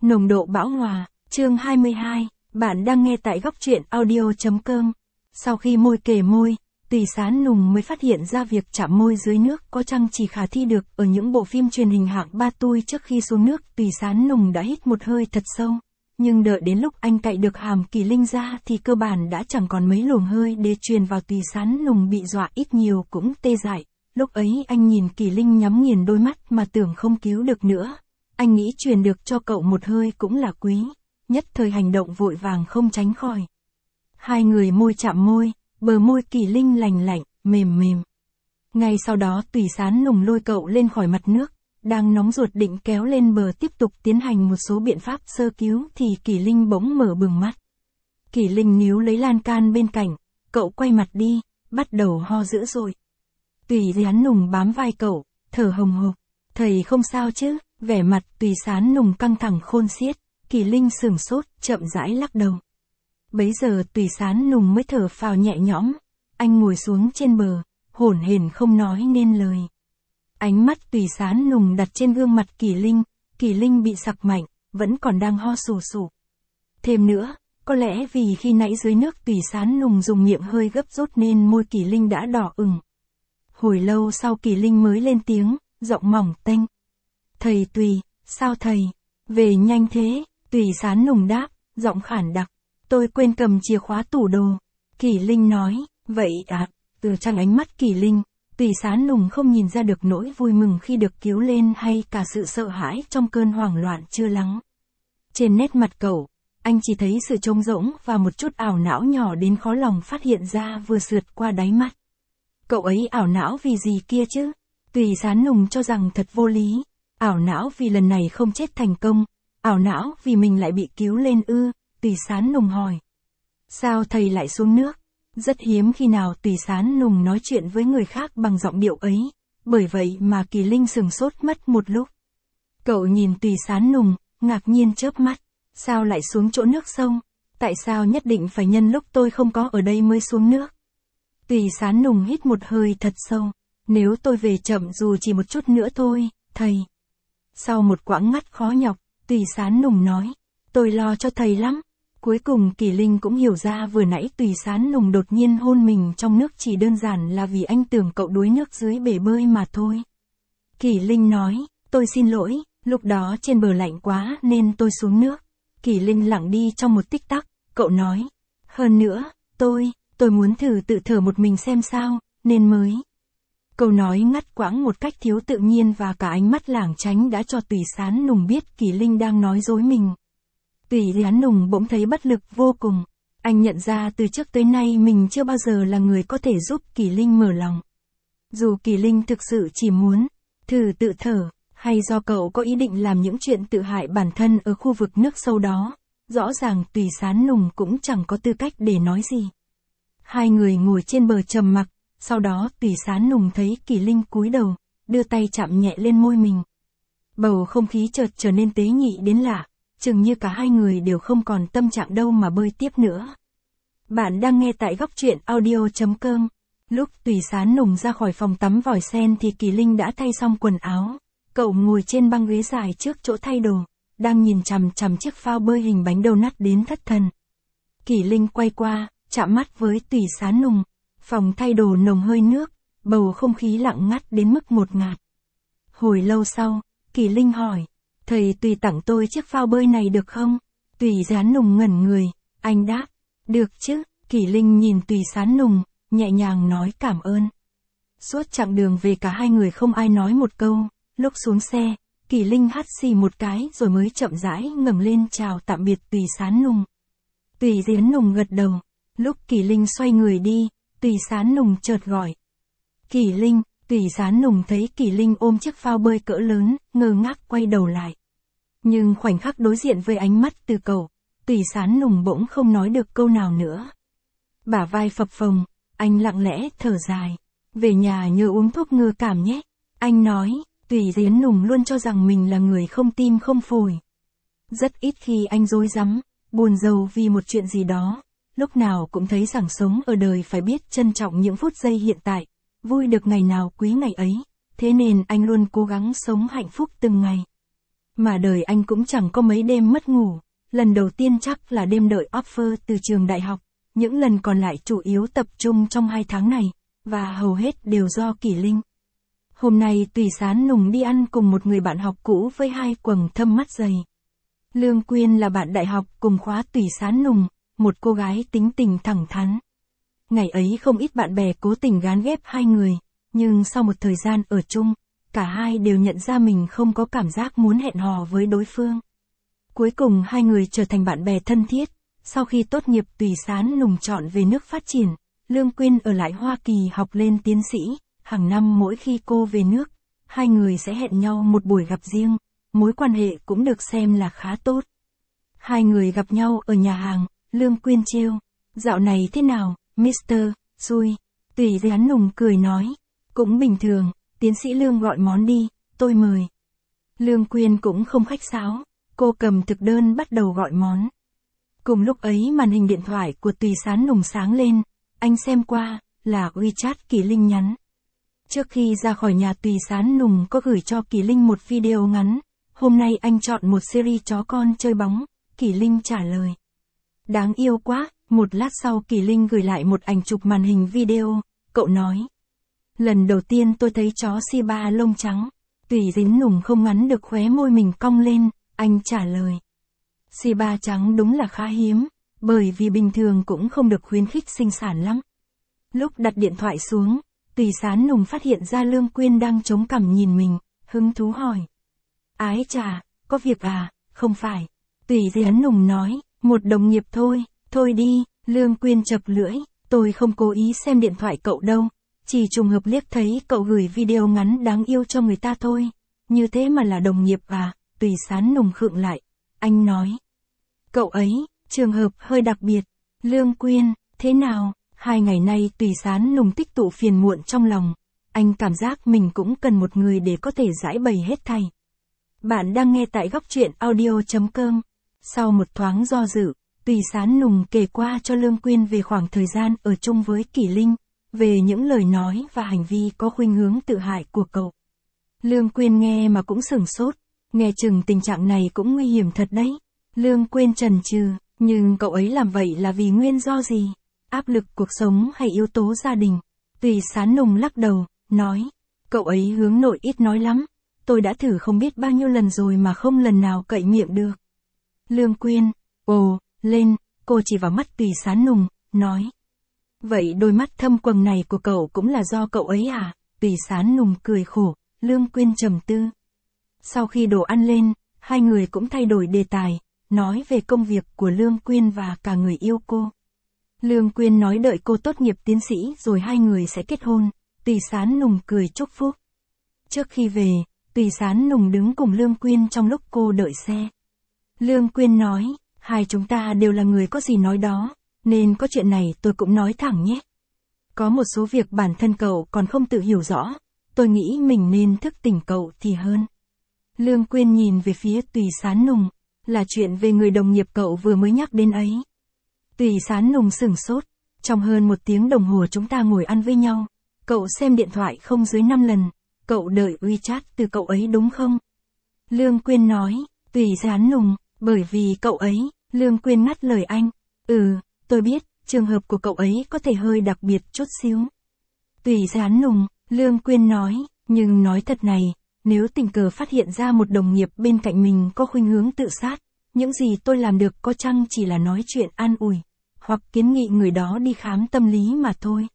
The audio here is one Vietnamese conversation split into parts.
Nồng độ bão hòa, chương 22, bạn đang nghe tại góc truyện audio.com. Sau khi môi kề môi, Tùy Sán Nùng mới phát hiện ra việc chạm môi dưới nước có chăng chỉ khả thi được ở những bộ phim truyền hình hạng ba tui. Trước khi xuống nước, Tùy Sán Nùng đã hít một hơi thật sâu. Nhưng đợi đến lúc anh cạy được hàm Kỳ Linh ra thì cơ bản đã chẳng còn mấy luồng hơi để truyền vào. Tùy Sán Nùng bị dọa ít nhiều cũng tê dại. Lúc ấy anh nhìn Kỳ Linh nhắm nghiền đôi mắt mà tưởng không cứu được nữa. Anh nghĩ truyền được cho cậu một hơi cũng là quý, nhất thời hành động vội vàng không tránh khỏi. Hai người môi chạm môi, bờ môi Kỳ Linh lành lạnh, mềm mềm. Ngay sau đó Tùy Sán Nùng lôi cậu lên khỏi mặt nước, đang nóng ruột định kéo lên bờ tiếp tục tiến hành một số biện pháp sơ cứu thì Kỳ Linh bỗng mở bừng mắt. Kỳ Linh níu lấy lan can bên cạnh, cậu quay mặt đi, bắt đầu ho dữ dội. Tùy Sán Nùng bám vai cậu, thở hồng hộc. Thầy không sao chứ? Vẻ mặt Tùy Sán Nùng căng thẳng khôn xiết. Kỳ Linh sửng sốt, chậm rãi lắc đầu. Bấy giờ Tùy Sán Nùng mới thở phào nhẹ nhõm. Anh ngồi xuống trên bờ, hổn hển không nói nên lời. Ánh mắt Tùy Sán Nùng đặt trên gương mặt Kỳ Linh. Kỳ Linh bị sặc mạnh, vẫn còn đang ho sù sụ. Thêm nữa, có lẽ vì khi nãy dưới nước Tùy Sán Nùng dùng miệng hơi gấp rút nên môi Kỳ Linh đã đỏ ửng. Hồi lâu sau Kỳ Linh mới lên tiếng, giọng mỏng tênh. Thầy Tùy, sao thầy? Về nhanh thế? Tùy Sán Nùng đáp, giọng khản đặc. Tôi quên cầm chìa khóa tủ đồ. Kỳ Linh nói, vậy à? Từ trong ánh mắt Kỳ Linh, Tùy Sán Nùng không nhìn ra được nỗi vui mừng khi được cứu lên hay cả sự sợ hãi trong cơn hoảng loạn chưa lắng. Trên nét mặt cậu, anh chỉ thấy sự trống rỗng và một chút ảo não nhỏ đến khó lòng phát hiện ra vừa sượt qua đáy mắt. Cậu ấy ảo não vì gì kia chứ? Tùy Sán Nùng cho rằng thật vô lý. Ảo não vì lần này không chết thành công. Ảo não vì mình lại bị cứu lên ư? Tùy Sán Nùng hỏi. Sao thầy lại xuống nước? Rất hiếm khi nào Tùy Sán Nùng nói chuyện với người khác bằng giọng điệu ấy. Bởi vậy mà Kỳ Linh sửng sốt mất một lúc. Cậu nhìn Tùy Sán Nùng, ngạc nhiên chớp mắt. Sao lại xuống chỗ nước sông? Tại sao nhất định phải nhân lúc tôi không có ở đây mới xuống nước? Tùy Sán Nùng hít một hơi thật sâu. Nếu tôi về chậm dù chỉ một chút nữa thôi, thầy. Sau một quãng ngắt khó nhọc, Tùy Sán Nùng nói. Tôi lo cho thầy lắm. Cuối cùng Kỳ Linh cũng hiểu ra vừa nãy Tùy Sán Nùng đột nhiên hôn mình trong nước chỉ đơn giản là vì anh tưởng cậu đuối nước dưới bể bơi mà thôi. Kỳ Linh nói, tôi xin lỗi, lúc đó trên bờ lạnh quá nên tôi xuống nước. Kỳ Linh lặng đi trong một tích tắc, cậu nói. Hơn nữa, tôi muốn thử tự thở một mình xem sao, nên mới. Câu nói ngắt quãng một cách thiếu tự nhiên và cả ánh mắt lảng tránh đã cho Tùy Sán Nùng biết Kỳ Linh đang nói dối mình. Tùy Sán Nùng bỗng thấy bất lực vô cùng. Anh nhận ra từ trước tới nay mình chưa bao giờ là người có thể giúp Kỳ Linh mở lòng. Dù Kỳ Linh thực sự chỉ muốn thử tự thở, hay do cậu có ý định làm những chuyện tự hại bản thân ở khu vực nước sâu đó, rõ ràng Tùy Sán Nùng cũng chẳng có tư cách để nói gì. Hai người ngồi trên bờ trầm mặc. Sau đó Tùy Sán Nùng thấy Kỳ Linh cúi đầu, đưa tay chạm nhẹ lên môi mình. Bầu không khí chợt trở nên tế nhị đến lạ, chừng như cả hai người đều không còn tâm trạng đâu mà bơi tiếp nữa. Bạn đang nghe tại góc truyện audio.com. Lúc Tùy Sán Nùng ra khỏi phòng tắm vòi sen thì Kỳ Linh đã thay xong quần áo. Cậu ngồi trên băng ghế dài trước chỗ thay đồ, đang nhìn chằm chằm chiếc phao bơi hình bánh đô nát đến thất thần. Kỳ Linh quay qua, chạm mắt với Tùy Sán Nùng. Phòng thay đồ nồng hơi nước, bầu không khí lặng ngắt đến mức ngột ngạt. Hồi lâu sau, Kỳ Linh hỏi, thầy Tùy tặng tôi chiếc phao bơi này được không? Tùy Sán Nùng ngẩn người, anh đáp, được chứ. Kỳ Linh nhìn Tùy Sán Nùng, nhẹ nhàng nói cảm ơn. Suốt chặng đường về cả hai người không ai nói một câu. Lúc xuống xe, Kỳ Linh hắt xì một cái rồi mới chậm rãi ngẩng lên chào tạm biệt Tùy Sán Nùng. Tùy Sán Nùng gật đầu. Lúc Kỳ Linh xoay người đi, Tùy Sán Nùng chợt gọi. Kỳ Linh. Tùy Sán Nùng thấy Kỳ Linh ôm chiếc phao bơi cỡ lớn, ngơ ngác quay đầu lại. Nhưng khoảnh khắc đối diện với ánh mắt từ cậu, Tùy Sán Nùng bỗng không nói được câu nào nữa. Bả vai phập phồng, anh lặng lẽ thở dài. Về nhà nhớ uống thuốc ngừa cảm nhé. Anh nói. Tùy Sán Nùng luôn cho rằng mình là người không tim không phổi. Rất ít khi anh rối rắm, buồn rầu vì một chuyện gì đó. Lúc nào cũng thấy rằng sống ở đời phải biết trân trọng những phút giây hiện tại, vui được ngày nào quý ngày ấy, thế nên anh luôn cố gắng sống hạnh phúc từng ngày. Mà đời anh cũng chẳng có mấy đêm mất ngủ. Lần đầu tiên chắc là đêm đợi offer từ trường đại học. Những lần còn lại chủ yếu tập trung trong 2 tháng này, và hầu hết đều do Kỷ Linh. Hôm nay Tùy Sán Nùng đi ăn cùng một người bạn học cũ với 2 quầng thâm mắt dày. Lương Quyên là bạn đại học cùng khóa Tùy Sán Nùng, một cô gái tính tình thẳng thắn. Ngày ấy không ít bạn bè cố tình gán ghép 2 người, nhưng sau một thời gian ở chung, cả hai đều nhận ra mình không có cảm giác muốn hẹn hò với đối phương. Cuối cùng 2 người trở thành bạn bè thân thiết. Sau khi tốt nghiệp Tùy Sán Nùng chọn về nước phát triển, Lương Quyên ở lại Hoa Kỳ học lên tiến sĩ. Hàng năm mỗi khi cô về nước, 2 người sẽ hẹn nhau một buổi gặp riêng, mối quan hệ cũng được xem là khá tốt. 2 người gặp nhau ở nhà hàng, Lương Quyên trêu: "Dạo này thế nào, Mr. Xui?" Tùy Sán Nùng cười nói: "Cũng bình thường, tiến sĩ Lương gọi món đi, tôi mời." Lương Quyên cũng không khách sáo, cô cầm thực đơn bắt đầu gọi món. Cùng lúc ấy màn hình điện thoại của Tùy Sán Nùng sáng lên, anh xem qua, là WeChat Kỷ Linh nhắn. Trước khi ra khỏi nhà Tùy Sán Nùng có gửi cho Kỷ Linh một video ngắn, "Hôm nay anh chọn một series chó con chơi bóng." Kỷ Linh trả lời: "Đáng yêu quá." Một lát sau Kỷ Linh gửi lại một ảnh chụp màn hình video, cậu nói: "Lần đầu tiên tôi thấy chó Shiba lông trắng." Tùy Sán Nùng không ngắn được khóe môi mình cong lên, anh trả lời: "Shiba trắng đúng là khá hiếm, bởi vì bình thường cũng không được khuyến khích sinh sản lắm." Lúc đặt điện thoại xuống, Tùy Sán Nùng phát hiện ra Lương Quyên đang chống cằm nhìn mình, hứng thú hỏi: "Ái chà, có việc à?" "Không phải." Tùy Sán Nùng nói, "Một đồng nghiệp thôi." "Thôi đi." Lương Quyên chập lưỡi, "Tôi không cố ý xem điện thoại cậu đâu, chỉ trùng hợp liếc thấy cậu gửi video ngắn đáng yêu cho người ta thôi." "Như thế mà là đồng nghiệp à?" Tùy Sán Nùng khựng lại. Anh nói: "Cậu ấy, trường hợp hơi đặc biệt." Lương Quyên: "Thế nào?" 2 ngày nay Tùy Sán Nùng tích tụ phiền muộn trong lòng. Anh cảm giác mình cũng cần một người để có thể giải bày hết thảy. Bạn đang nghe tại góc truyện audio.com. Sau một thoáng do dự, Tùy Sán Nùng kể qua cho Lương Quyên về khoảng thời gian ở chung với Kỷ Linh, về những lời nói và hành vi có khuynh hướng tự hại của cậu. Lương Quyên nghe mà cũng sửng sốt, nghe chừng tình trạng này cũng nguy hiểm thật đấy. Lương Quyên chần chừ, nhưng cậu ấy làm vậy là vì nguyên do gì? Áp lực cuộc sống hay yếu tố gia đình? Tùy Sán Nùng lắc đầu, nói: "Cậu ấy hướng nội ít nói lắm. Tôi đã thử không biết bao nhiêu lần rồi mà không lần nào cậy miệng được." Lương Quyên: "Ồ, lên." Cô chỉ vào mắt Tùy Sán Nùng, nói: "Vậy đôi mắt thâm quầng này của cậu cũng là do cậu ấy à?" Tùy Sán Nùng cười khổ. Lương Quyên trầm tư. Sau khi đồ ăn lên, 2 người cũng thay đổi đề tài, nói về công việc của Lương Quyên và cả người yêu cô. Lương Quyên nói đợi cô tốt nghiệp tiến sĩ rồi 2 người sẽ kết hôn. Tùy Sán Nùng cười chúc phúc. Trước khi về, Tùy Sán Nùng đứng cùng Lương Quyên trong lúc cô đợi xe. Lương Quyên nói: "Hai chúng ta đều là người có gì nói đó, nên có chuyện này tôi cũng nói thẳng nhé. Có một số việc bản thân cậu còn không tự hiểu rõ, tôi nghĩ mình nên thức tỉnh cậu thì hơn." Lương Quyên nhìn về phía Tùy Sán Nùng: "Là chuyện về người đồng nghiệp cậu vừa mới nhắc đến ấy." Tùy Sán Nùng sửng sốt. "Trong hơn 1 tiếng đồng hồ chúng ta ngồi ăn với nhau, cậu xem điện thoại không dưới 5 lần, cậu đợi WeChat từ cậu ấy đúng không?" Lương Quyên nói. Tùy Sán Nùng: "Bởi vì cậu ấy." Lương Quyên ngắt lời anh: Tôi biết, trường hợp của cậu ấy có thể hơi đặc biệt chút xíu." Tùy Sán Nùng. Lương Quyên nói: "Nhưng nói thật này, nếu tình cờ phát hiện ra một đồng nghiệp bên cạnh mình có khuynh hướng tự sát, những gì tôi làm được có chăng chỉ là nói chuyện an ủi, hoặc kiến nghị người đó đi khám tâm lý mà thôi.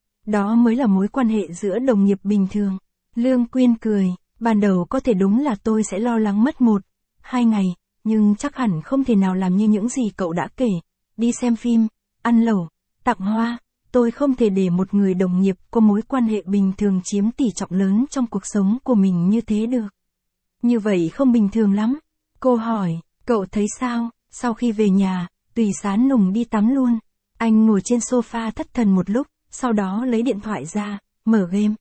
Đó mới là mối quan hệ giữa đồng nghiệp bình thường." Lương Quyên cười: "Ban đầu có thể đúng là tôi sẽ lo lắng mất 1-2 ngày, nhưng chắc hẳn không thể nào làm như những gì cậu đã kể, đi xem phim, ăn lẩu, tặng hoa. Tôi không thể để một người đồng nghiệp có mối quan hệ bình thường chiếm tỷ trọng lớn trong cuộc sống của mình như thế được." "Như vậy không bình thường lắm." Cô hỏi: "Cậu thấy sao?" Sau khi về nhà, Tùy Sán Nùng đi tắm luôn. Anh ngồi trên sofa thất thần một lúc, sau đó lấy điện thoại ra, mở game.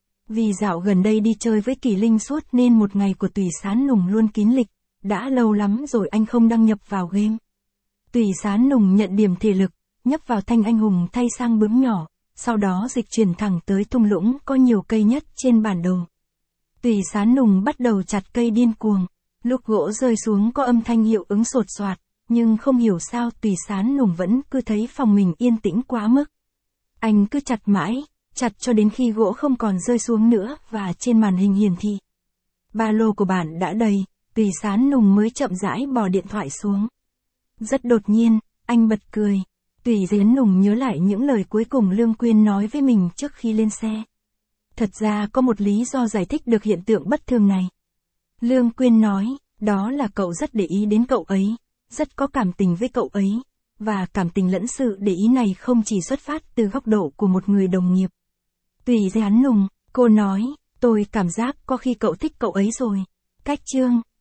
Vì dạo gần đây đi chơi với Kỷ Linh suốt nên một ngày của Tùy Sán Nùng luôn kín lịch, đã lâu lắm rồi anh không đăng nhập vào game. Tùy Sán Nùng nhận điểm thể lực, nhấp vào thanh anh hùng thay sang bướm nhỏ, sau đó dịch chuyển thẳng tới thung lũng có nhiều cây nhất trên bản đồ. Tùy Sán Nùng bắt đầu chặt cây điên cuồng. Lúc gỗ rơi xuống có âm thanh hiệu ứng sột soạt, nhưng không hiểu sao Tùy Sán Nùng vẫn cứ thấy phòng mình yên tĩnh quá mức. Anh cứ chặt mãi, chặt cho đến khi gỗ không còn rơi xuống nữa và trên màn hình hiển thị. Ba lô của bạn đã đầy, Tùy Sán Nùng mới chậm rãi bỏ điện thoại xuống. Rất đột nhiên, anh bật cười. Tùy Sán Nùng nhớ lại những lời cuối cùng Lương Quyên nói với mình trước khi lên xe. Thật ra có một lý do giải thích được hiện tượng bất thường này. Lương Quyên nói, đó là cậu rất để ý đến cậu ấy, rất có cảm tình với cậu ấy, và cảm tình lẫn sự để ý này không chỉ xuất phát từ góc độ của một người đồng nghiệp. Tùy Sán Nùng, cô nói, tôi cảm giác có khi cậu thích cậu ấy rồi. Cách chương